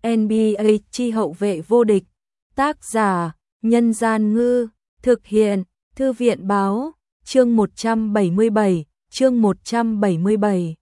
NBA chi hậu vệ vô địch. Tác giả: Nhân Gian Ngư. Thực hiện: Thư viện Báo. Chương 177. Chương 177.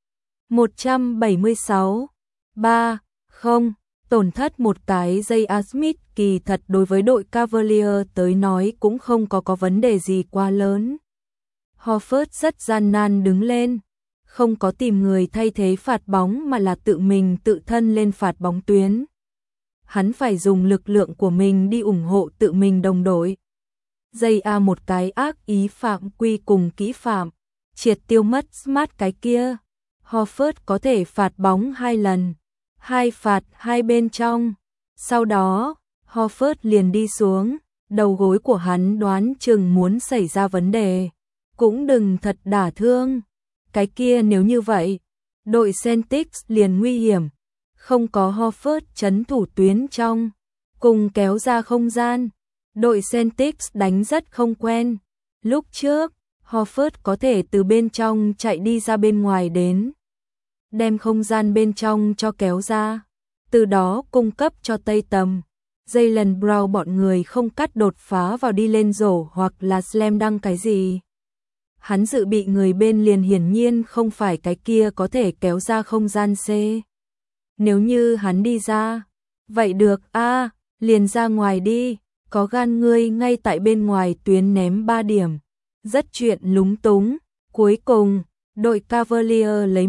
176. 3. Không, tổn thất một cái J.R. Smith kỳ thật đối với đội Cavaliers tới nói cũng không có vấn đề gì quá lớn. Horford rất gian nan đứng lên, không có tìm người thay thế phạt bóng mà là tự mình tự thân lên phạt bóng tuyến. Hắn phải dùng lực lượng của mình đi ủng hộ tự mình đồng đội. J.R. một cái ác ý phạm quy cùng kỹ phạm, triệt tiêu mất Smart cái kia. Horford có thể phạt bóng 2 lần, 2 phạt 2 bên trong. Sau đó, Horford liền đi xuống, đầu gối của hắn đoán chừng muốn xảy ra vấn đề. Cũng đừng thật đả thương. Cái kia nếu như vậy, đội Celtics liền nguy hiểm. Không có Horford trấn thủ tuyến trong, cùng kéo ra không gian. Đội Celtics đánh rất không quen. Lúc trước, Horford có thể từ bên trong chạy đi ra bên ngoài đến, đem không gian bên trong cho kéo ra, từ đó cung cấp cho Tây Tầm. Jaylen Brown bọn người không cắt đột phá vào đi lên rổ hoặc là slam dunk cái gì. Hắn dự bị người bên liền hiển nhiên không phải cái kia có thể kéo ra không gian C. Nếu như hắn đi ra, vậy được a, liền ra ngoài đi, có gan ngươi ngay tại bên ngoài tuyến ném 3 điểm. Rất chuyện lúng túng. Cuối cùng, đội Cavaliers lấy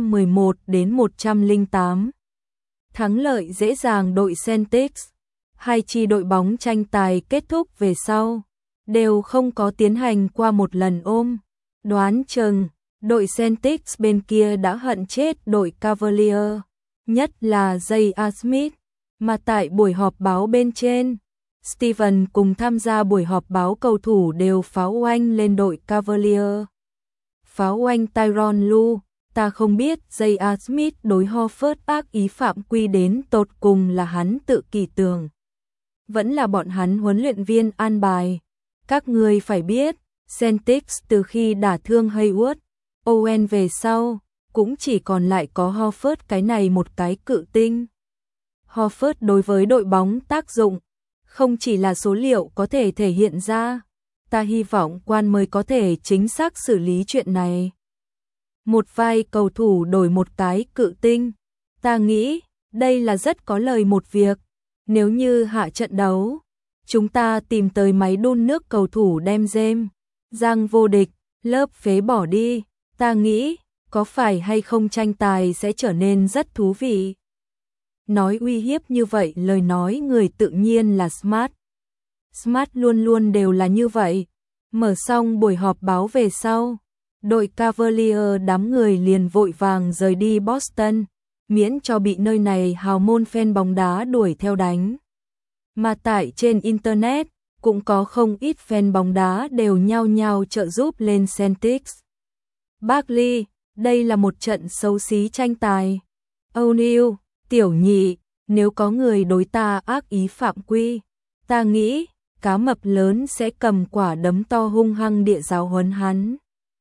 111-108. Thắng lợi dễ dàng đội Celtics. Hai chi đội bóng tranh tài kết thúc về sau, đều không có tiến hành qua một lần ôm. Đoán chừng, đội Celtics bên kia đã hận chết đội Cavaliers, nhất là J.R. Smith. Mà tại buổi họp báo bên trên, Steven cùng tham gia buổi họp báo cầu thủ đều pháo oanh lên đội Cavaliers. Pháo oanh Tyronn Lue, ta không biết J.R. Smith đối Horford ác ý phạm quy đến tột cùng là hắn tự kỳ tưởng, vẫn là bọn hắn huấn luyện viên an bài. Các người phải biết, Celtics từ khi đả thương Hayward, Owen về sau, cũng chỉ còn lại có Horford cái này một cái cự tinh. Horford đối với đội bóng tác dụng, không chỉ là số liệu có thể thể hiện ra, ta hy vọng quan mới có thể chính xác xử lý chuyện này. Một vài cầu thủ đổi một cái cự tinh, ta nghĩ đây là rất có lời một việc. Nếu như hạ trận đấu, chúng ta tìm tới máy đun nước cầu thủ đem James Giang vô địch, lớp phế bỏ đi, ta nghĩ có phải hay không tranh tài sẽ trở nên rất thú vị. Nói uy hiếp như vậy lời nói người tự nhiên là Smart. Smart luôn luôn đều là như vậy. Mở xong buổi họp báo về sau, đội Cavaliers đám người liền vội vàng rời đi Boston, miễn cho bị nơi này hào môn fan bóng đá đuổi theo đánh. Mà tại trên Internet, cũng có không ít fan bóng đá đều nhao nhao trợ giúp lên Celtics. Barkley, đây là một trận xấu xí tranh tài. O'Neal, tiểu nhị, nếu có người đối ta ác ý phạm quy, ta nghĩ cá mập lớn sẽ cầm quả đấm to hung hăng địa giáo huấn hắn.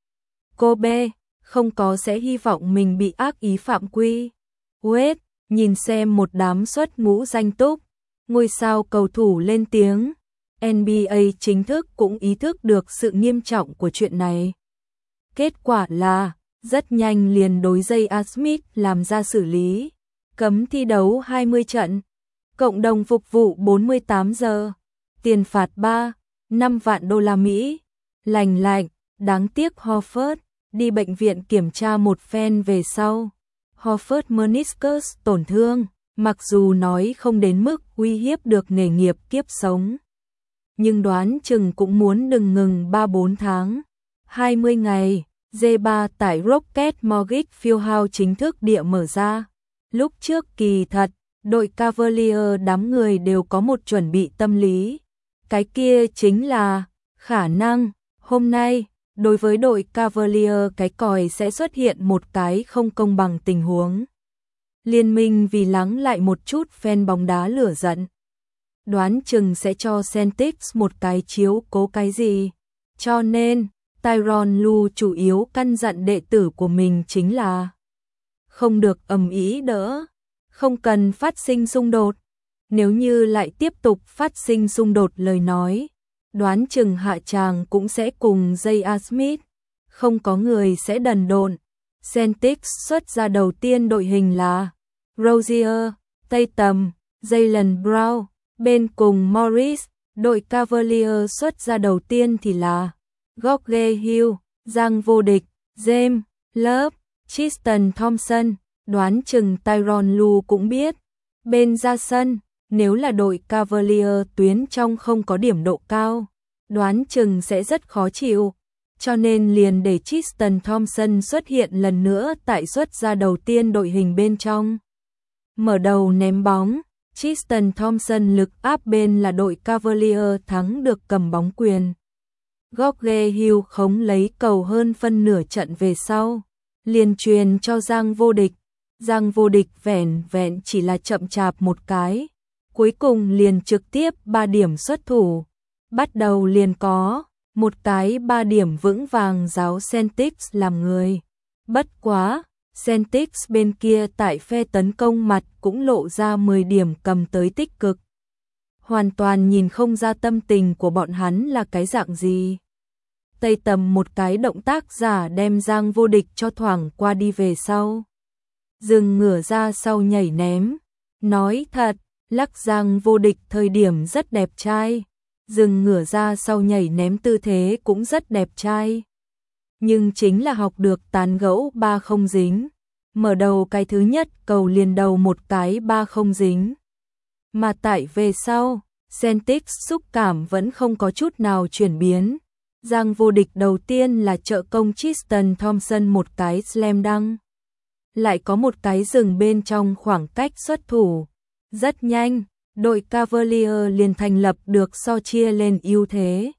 Kobe, không có sẽ hy vọng mình bị ác ý phạm quy. Wade, nhìn xem một đám xuất ngũ danh túc, ngôi sao cầu thủ lên tiếng. NBA chính thức cũng ý thức được sự nghiêm trọng của chuyện này. Kết quả là, rất nhanh liền đối J.R. Smith làm ra xử lý, cấm thi đấu 20 trận, cộng đồng phục vụ 48 giờ, tiền phạt 5 vạn đô la Mỹ. Lành lạnh, đáng tiếc Horford đi bệnh viện kiểm tra một phen về sau, Horford meniscus tổn thương, mặc dù nói không đến mức uy hiếp được nghề nghiệp kiếp sống, nhưng đoán chừng cũng muốn đừng ngừng 3-4 tháng, 20 ngày. J3 tại Rocket Mortgage Fieldhouse chính thức địa mở ra. Lúc trước kỳ thật, đội Cavaliers đám người đều có một chuẩn bị tâm lý. Cái kia chính là, khả năng, hôm nay, đối với đội Cavaliers cái còi sẽ xuất hiện một cái không công bằng tình huống. Liên minh vì lắng lại một chút fan bóng đá lửa giận, đoán chừng sẽ cho Celtics một cái chiếu cố cái gì. Cho nên, Tyronn Lue chủ yếu căn dặn đệ tử của mình chính là không được ầm ĩ đỡ, không cần phát sinh xung đột. Nếu như lại tiếp tục phát sinh xung đột lời nói, đoán chừng hạ tràng cũng sẽ cùng J.R. Smith, không có người sẽ đần độn. Celtics xuất ra đầu tiên đội hình là Rozier, Tatum, Jaylen Brown, bên cùng Morris. Đội Cavaliers xuất ra đầu tiên thì là George Hill, Giang vô địch, James, Love, Tristan Thompson, đoán chừng Tyronn Lue cũng biết. Bên ra sân, nếu là đội Cavaliers tuyến trong không có điểm độ cao, đoán chừng sẽ rất khó chịu. Cho nên liền để Tristan Thompson xuất hiện lần nữa tại xuất ra đầu tiên đội hình bên trong. Mở đầu ném bóng, Tristan Thompson lực áp bên là đội Cavaliers thắng được cầm bóng quyền. George Hill khống lấy cầu hơn phân nửa trận về sau, liền truyền cho Giang vô địch. Giang vô địch vẻn vẹn chỉ là chậm chạp một cái, cuối cùng liền trực tiếp 3 điểm xuất thủ. Bắt đầu liền có một cái 3 điểm vững vàng giáo Celtics làm người. Bất quá, Celtics bên kia tại phe tấn công mặt cũng lộ ra 10 điểm cầm tới tích cực. Hoàn toàn nhìn không ra tâm tình của bọn hắn là cái dạng gì. Tây tầm một cái động tác giả đem Giang vô địch cho thoảng qua đi về sau. Dừng ngửa ra sau nhảy ném. Nói thật, lắc Giang vô địch thời điểm rất đẹp trai. Dừng ngửa ra sau nhảy ném tư thế cũng rất đẹp trai. Nhưng chính là học được tán gẫu 3 không dính. Mở đầu cái thứ nhất cầu liền đầu một cái 3 không dính. Mà tại về sau, Celtics xúc cảm vẫn không có chút nào chuyển biến. Giang vô địch đầu tiên là trợ công Tristan Thompson một cái slam dunk. Lại có một cái dừng bên trong khoảng cách xuất thủ. Rất nhanh, đội Cavaliers liền thành lập được so chia lên ưu thế.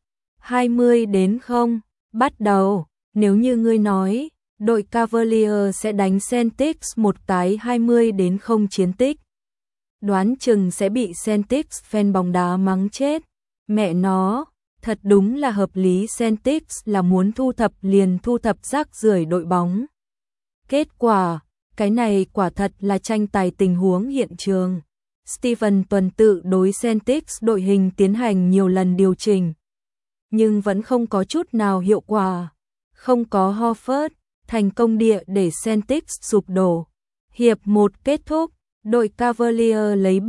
20-0, bắt đầu, nếu như ngươi nói, đội Cavaliers sẽ đánh Celtics một cái 20-0 chiến tích. Đoán chừng sẽ bị Celtics fan bóng đá mắng chết. Mẹ nó, thật đúng là hợp lý, Celtics là muốn thu thập liền thu thập rác rưởi đội bóng. Kết quả, cái này quả thật là tranh tài tình huống hiện trường. Steven tuần tự đối Celtics đội hình tiến hành nhiều lần điều chỉnh, nhưng vẫn không có chút nào hiệu quả. Không có Horford, thành công địa để Celtics sụp đổ. Hiệp 1 kết thúc, đội Cavaliers lấy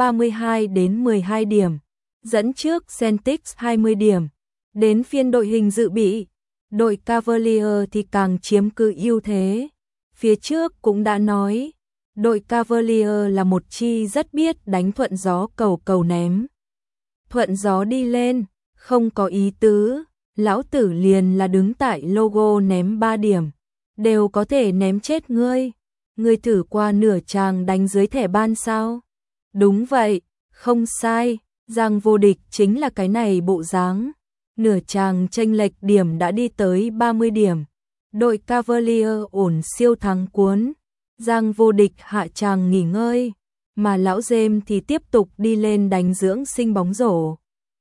32-12 điểm, dẫn trước Celtics 20 điểm. Đến phiên đội hình dự bị, đội Cavaliers thì càng chiếm cứ ưu thế. Phía trước cũng đã nói, đội Cavaliers là một chi rất biết đánh thuận gió cầu ném. Thuận gió đi lên, không có ý tứ, lão tử liền là đứng tại logo ném 3 điểm, đều có thể ném chết ngươi. Ngươi thử qua nửa tràng đánh dưới thẻ ban sao? Đúng vậy, không sai, Giang vô địch chính là cái này bộ dáng. Nửa tràng chênh lệch điểm đã đi tới 30 điểm. Đội Cavaliers ổn siêu thắng cuốn. Giang vô địch hạ tràng nghỉ ngơi, mà lão James thì tiếp tục đi lên đánh dưỡng sinh bóng rổ.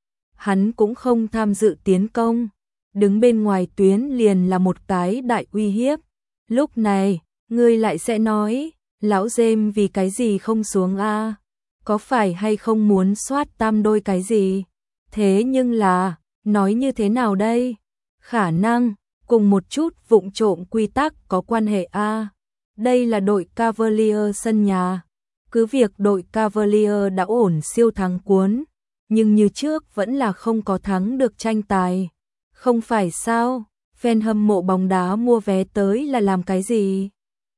Hắn cũng không tham dự tiến công, đứng bên ngoài tuyến liền là một cái đại uy hiếp. Lúc này, ngươi lại sẽ nói, lão James vì cái gì không xuống a? Có phải hay không muốn soát tam đôi cái gì? Thế nhưng là, nói như thế nào đây? Khả năng, cùng một chút vụng trộm quy tắc có quan hệ a. Đây là đội Cavaliers sân nhà. Cứ việc đội Cavaliers đã ổn siêu thắng cuốn, nhưng như trước vẫn là không có thắng được tranh tài. Không phải sao? Fan hâm mộ bóng đá mua vé tới là làm cái gì?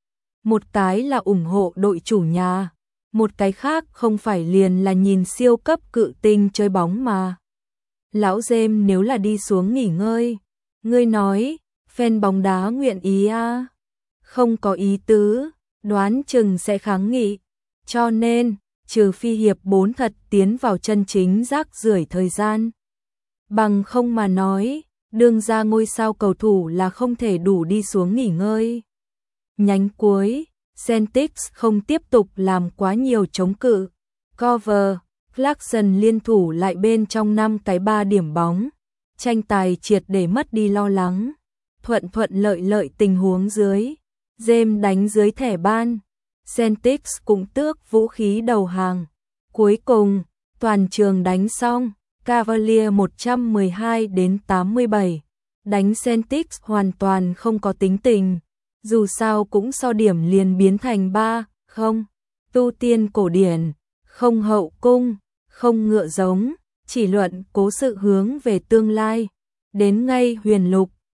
Một cái là ủng hộ đội chủ nhà, một cái khác không phải liền là nhìn siêu cấp cự tinh chơi bóng mà. Lão James nếu là đi xuống nghỉ ngơi, ngươi nói, fan bóng đá nguyện ý à? Không có ý tứ, đoán chừng sẽ kháng nghị. Cho nên, trừ phi hiệp 4 thật tiến vào chân chính rác rưởi thời gian. Bằng không mà nói, đương ra ngôi sao cầu thủ là không thể đủ đi xuống nghỉ ngơi. Nhánh cuối, Celtics không tiếp tục làm quá nhiều chống cự. Cover, Clarkson liên thủ lại bên trong 5 cái 3 điểm bóng. Tranh tài triệt để mất đi lo lắng. Thuận lợi tình huống dưới. James đánh dưới thẻ ban. Celtics cũng tước vũ khí đầu hàng. Cuối cùng, toàn trường đánh xong, Cavaliers 112-87. Đánh Celtics hoàn toàn không có tính tình. Dù sao cũng so điểm liền biến thành 3-0. Tu tiên cổ điển, không hậu cung, không ngựa giống, chỉ luận cố sự hướng về tương lai. Đến ngay huyền lục,